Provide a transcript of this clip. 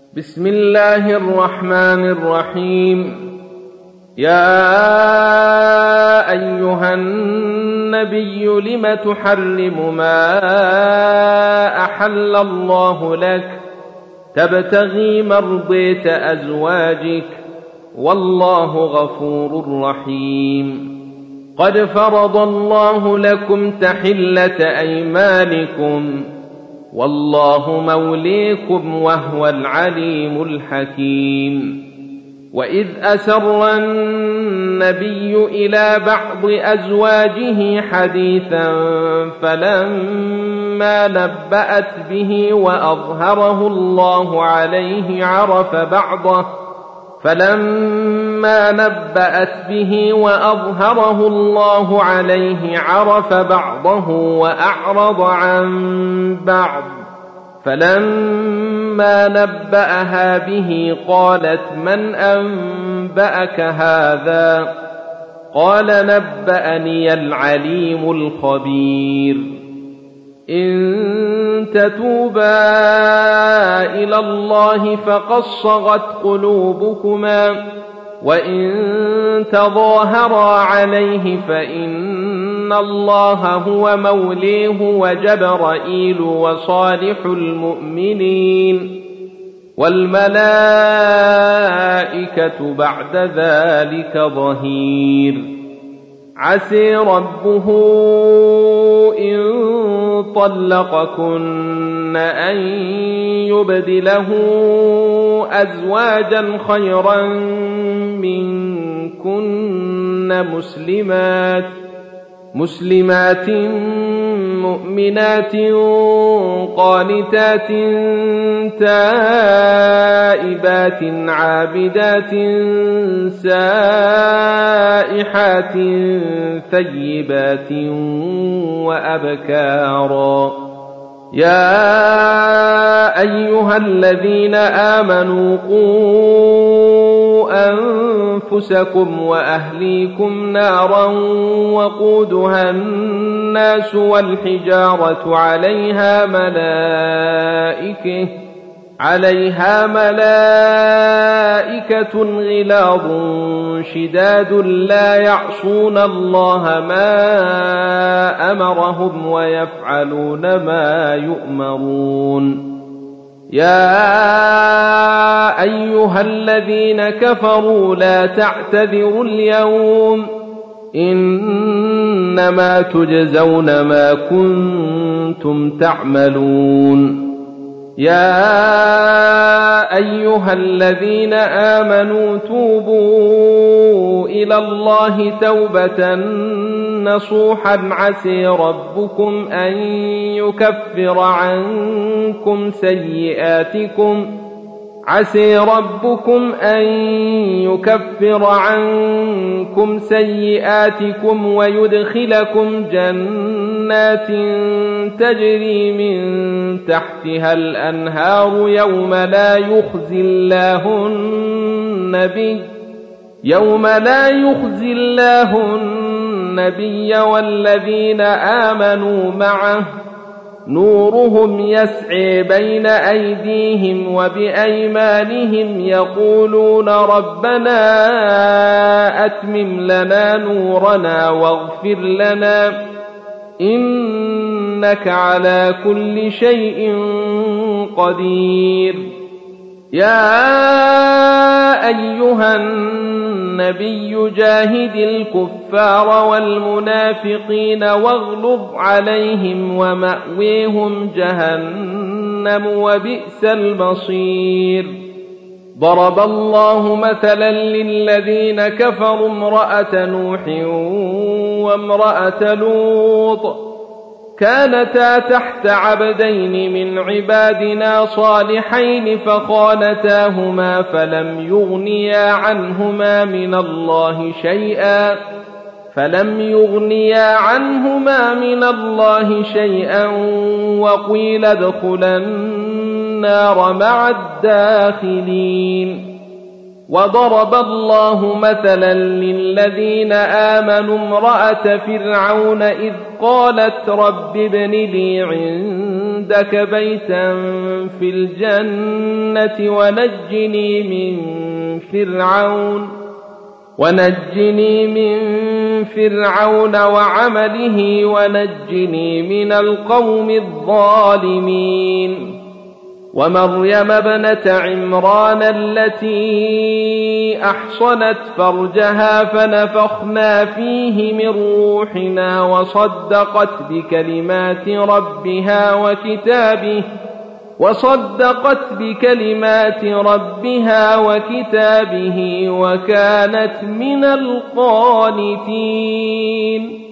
بسم الله الرحمن الرحيم. يا أيها النبي لم تحرم ما أحل الله لك تبتغي مرضية أزواجك والله غفور رحيم. قد فرض الله لكم تحلة أيمانكم والله موليكم وهو العليم الحكيم. وإذ أسر النبي إلى بعض أزواجه حديثا فلما نبأت به وأظهره الله عليه عرف بعضه وأعرض عن بعض. فلما نبأها به قالت من أنبأك هذا؟ قال نبأني العليم الخبير. إن تتوبا إلى الله فقد صغت قلوبكما وإن تظاهرا عليه فإن الله هو موليه وجبرائيل وصالح المؤمنين والملائكة بعد ذلك ظهير. عسى ربه إن طلقكن أن يبدله أزواجا خيرا منكن مسلمات مؤمنات قانتات تائبات عابدات سائحات ثيبات وأبكارا. يا أيها الذين آمنوا قوا أنفسكم وأهليكم نارا وقودها الناس والحجارة عليها ملائكة غلاظ شداد لا يعصون الله ما أمرهم ويفعلون ما يؤمرون. يا أيها الذين كفروا لا تعتذروا اليوم إنما تجزون ما كنتم تعملون. يا أيها الذين آمنوا توبوا إلى الله توبة نصوحا عسى ربكم أن يكفر عنكم سيئاتكم ويدخلكم جنات تجري من تحتها الأنهار يوم لا يخزي الله النبي والذين آمنوا معه نورهم يسعي بين أيديهم وبأيمانهم يقولون ربنا أتمم لنا نورنا واغفر لنا إنك على كل شيء قدير. يا أيها النبي جاهد الكفار والمنافقين واغلظ عليهم ومأويهم جهنم وبئس المصير. ضرب الله مثلا للذين كفروا امرأة نوح وامرأة لوط كانتا تحت عبدين من عبادنا صالحين فخانتاهما فلم يغنيا عنهما من الله شيئا وقيل ادخلا النار مع الداخلين. وضرب الله مثلا للذين آمنوا امرأة فرعون إذ قالت رب ابن لي عندك عندك بيتا في الجنة ونجني من فرعون وعمله ونجني من القوم الظالمين ومريم ابنة عمران التي أحصنت فرجها فنفخنا فيه من روحنا وصدقت بكلمات ربها وكتابه وكانت من القانتين